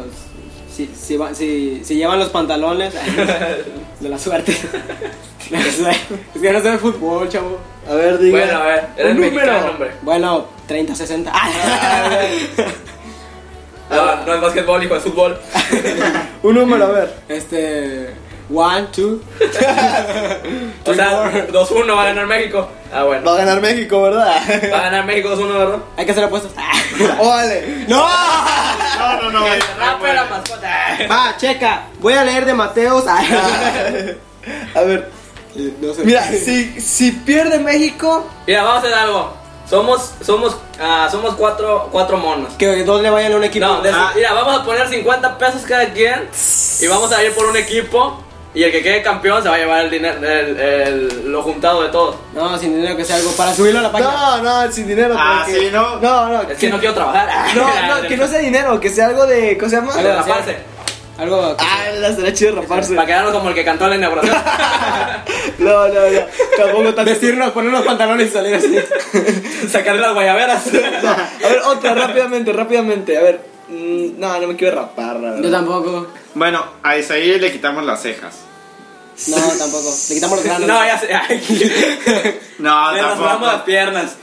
Si llevan los pantalones de la suerte. Es que no sé de fútbol, chavo. A ver, diga. Bueno, a ver, eres un mexicano, número. hombre. Bueno, 30-60. No es básquetbol, hijo, es fútbol. Un número, a ver. 1, 2. O sea, 2-1 va a ganar México. Ah, bueno. Va a ganar México, ¿verdad? Va a ganar México 2-1, ¿verdad? Hay que hacer apuestas. ¡Órale! ¡No! No. Rápido la mascota. Va, checa. Voy a leer de Mateos. A ver, No sé. mira, si pierde México, Mira, vamos a hacer algo. Somos cuatro monos. Que dos le vayan a un equipo. No, mira, vamos a poner 50 pesos cada quien y vamos a ir por un equipo y el que quede campeón se va a llevar el dinero, lo juntado de todos. No, sin dinero, que sea algo para subirlo a la página. no, sin dinero. Ah, porque- sí, ¿no? No, Es que no quiero trabajar. no, que no sea dinero, que sea algo de. ¿Cómo se llama? Algo de raparse. Algo. Será chido raparse. Para quedarnos como el que cantó en la inauguración. No, tampoco tanto. Vestirnos, poner los pantalones y salir así. Sacarle las guayaberas. A ver, otra, rápidamente. A ver, no me quiero rapar, la Yo verdad. tampoco. Bueno, a Isaí le quitamos las cejas. No, tampoco. Le quitamos los granos. No, ya sé. Ay, No, le rasuramos las piernas.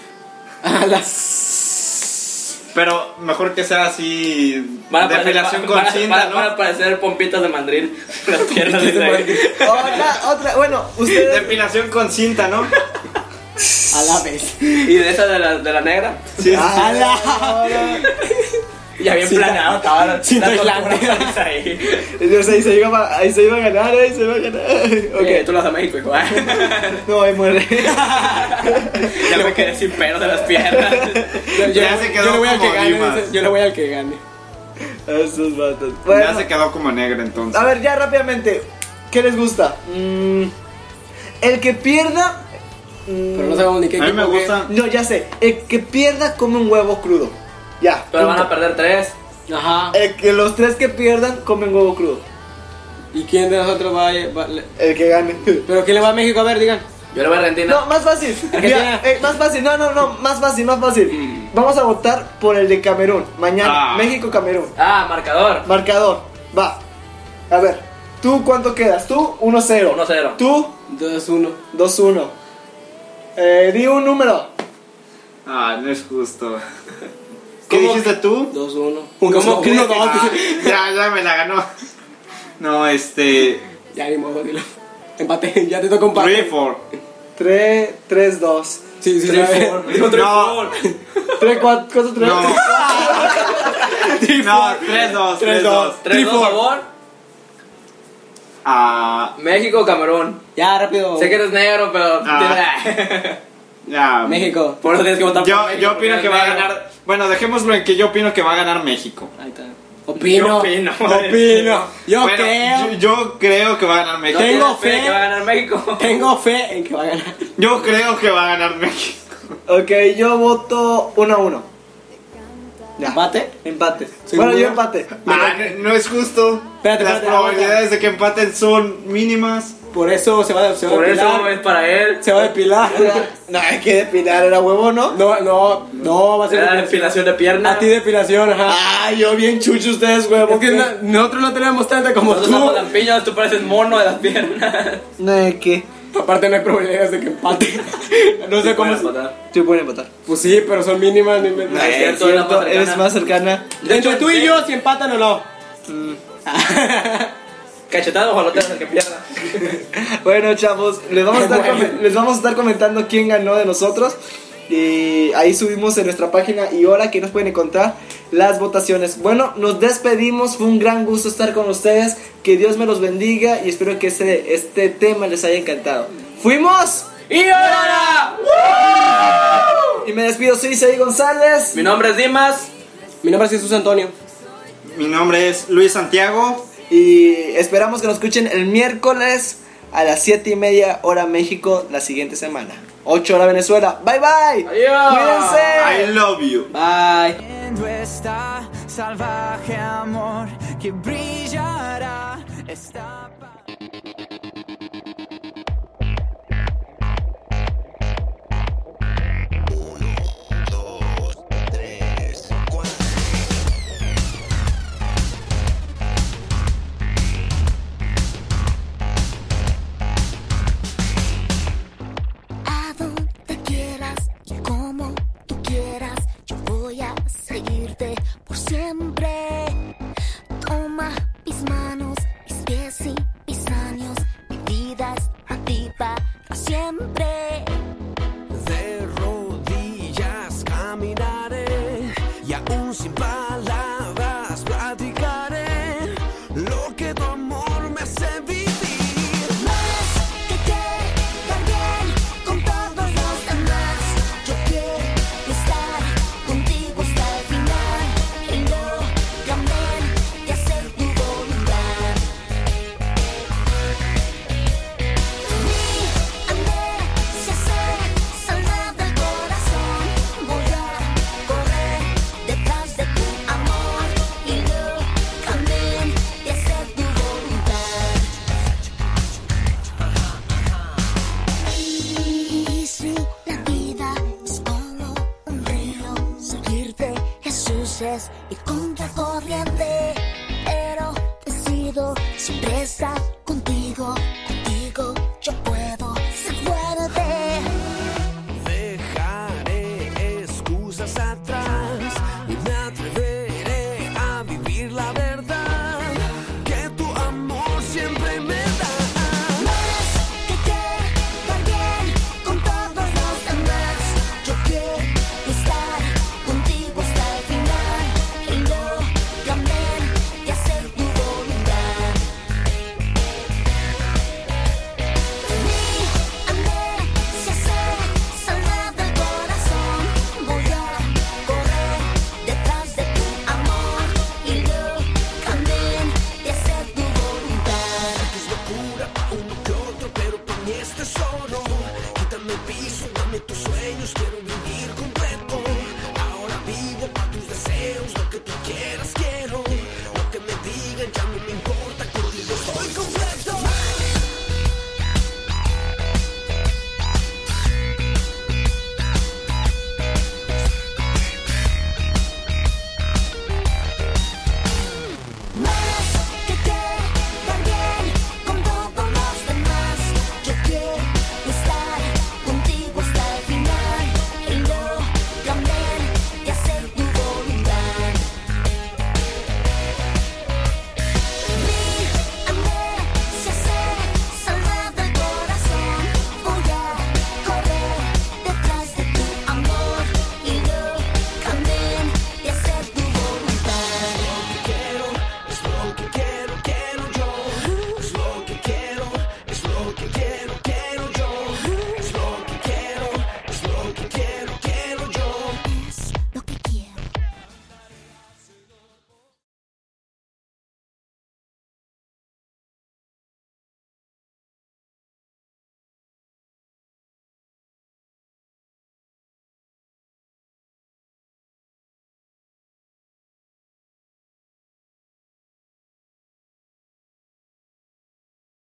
Pero mejor que sea así. Depilación con van a cinta, aparecer pompitas de mandril. Las piernas de Isaí. Otra, bueno, ¿no? ustedes. Depilación con cinta, ¿no? A la vez. ¿Y de esa de la negra? Sí. Ya bien planeado estaba la Cinta tortura aislante. para Isaí. Ahí se iba a ganar, Ok, Ok, tú lo vas a México, hijo. no, ahí muere. Ya me quedé sin pelos de las piernas. Ya se quedó Yo le voy al como que gane. Dimas. dice, Yo le voy al que gane. Esos vatos. Ya Bueno, se quedó como negra entonces. a ver, ya rápidamente. ¿Qué les gusta? El que pierda. Pero no sabemos ni qué A mí me equipo, gusta. No, ya sé. El que pierda come un huevo crudo. Ya. Pero van punto. a perder 3. qué. Ajá. Los tres que pierdan comen huevo crudo. ¿Y quién de nosotros va a El que gane. ¿Pero quién le va a México? A ver, digan. Yo le voy a Argentina. No, más fácil. Argentina. Mira, más fácil. No, más fácil. Vamos a votar por el de Camerún. Mañana. Ah. México-Camerún. Ah, marcador. Marcador. Va. A ver. ¿Tú cuánto quedas? Tú 1-0. 1-0. Tú 2-1. 2-1. Di un número. Ah, no es justo. ¿Qué ¿Cómo? dijiste tú? 2-1. ¿Cómo crees que- Ya me la ganó. No, Ya ni modo, dilo. Empate, ya te toca un empate. 3-4. 3-2. Sí, sí, Dijo sabe. 3 No. 3-4. ¿Cuánto 3? No. No, 3-2. 3-2. 3-2 favor. Ah, México, Camerún. Ya, rápido. Sé que eres negro, pero. ya. México. Por eso tienes que votar por México. Yo opino porque que eres va a negro. ganar. Bueno, dejémoslo en que yo opino que va a ganar México. Ahí está. Opino. Yo opino. Opino. Yo Bueno, creo. yo creo que va a ganar ¿No México. Tengo tienes fe. que va a ganar México? Tengo fe en que va a ganar. Yo creo que va a ganar México. Ok, yo voto 1-1. Ya. ¿Empate? Empate. ¿Seguro? Bueno, yo empate. Ah, no es justo. Espérate, Las espérate, probabilidades de que empaten son mínimas. Por eso se va a Por eso depilar. es para él. Se va a depilar. No, hay que depilar, era huevo, ¿no? No, va a ser Era depilación de pierna. A ti depilación, ajá. Ah, yo bien chucho ustedes, huevo. Es que nosotros no tenemos tanta como Nosotros somos tú. lampiños, tú pareces mono de las piernas. No, ¿qué? Aparte no hay probabilidades de que empate. No sé cómo. Sí, pueden empatar. Pues sí, pero son mínimas. Es cierto, eres más cercana. De hecho, tú y yo, si empatan o no. Cachetado, ojalá el que pierda. Bueno, chavos, les vamos a estar comentando quién ganó de nosotros. Y ahí subimos en nuestra página y ahora que nos pueden encontrar las votaciones. Bueno, nos despedimos, fue un gran gusto estar con ustedes. Que Dios me los bendiga y espero que este tema les haya encantado. ¡Fuimos! ¡Y ahora! Y me despido, soy Isaí González. Mi nombre es Dimas. Mi nombre es Jesús Antonio. Mi nombre es Luis Santiago. Y esperamos que nos escuchen el miércoles a las 7:30 hora México la siguiente semana. 8 hora Venezuela. Bye bye. Adiós. Cuídense. I love you. Bye. Esta salvaje amor que brillará esta paz. A donde quieras y como tú quieras, yo voy a seguirte por siempre. Toma mis manos, mis pies y mis años, mi vida es a ti para siempre. De rodillas caminaré y aún sin palabras platicaré lo que tu amor me hace vivir. Más que quedar bien con todos los demás, yo quiero estar contigo hasta el final y lógicamente hacer tu voluntad. Mi amnesia se saldrá del corazón, voy a correr detrás de tu amor y lógicamente hacer tu voluntad. Y si la vida es como un río, seguirte, Jesús, es ir contra corriente. Pero decido siempre estar contigo, contigo yo puedo ser fuerte. Dejaré excusas atrás y me atreveré a vivir la verdad que tu amor siempre me da. Más que quedar bien con todos los demás, yo quiero estar contigo hasta el final y lógicamente hacer tu voluntad. Mi amnesia se saldrá del corazón, voy a correr detrás de tu amor y lógicamente hacer tu voluntad. Es locura pa' uno que otro, pero para mí es tesoro. Quítame el piso, dame tus sueños, quiero vivir con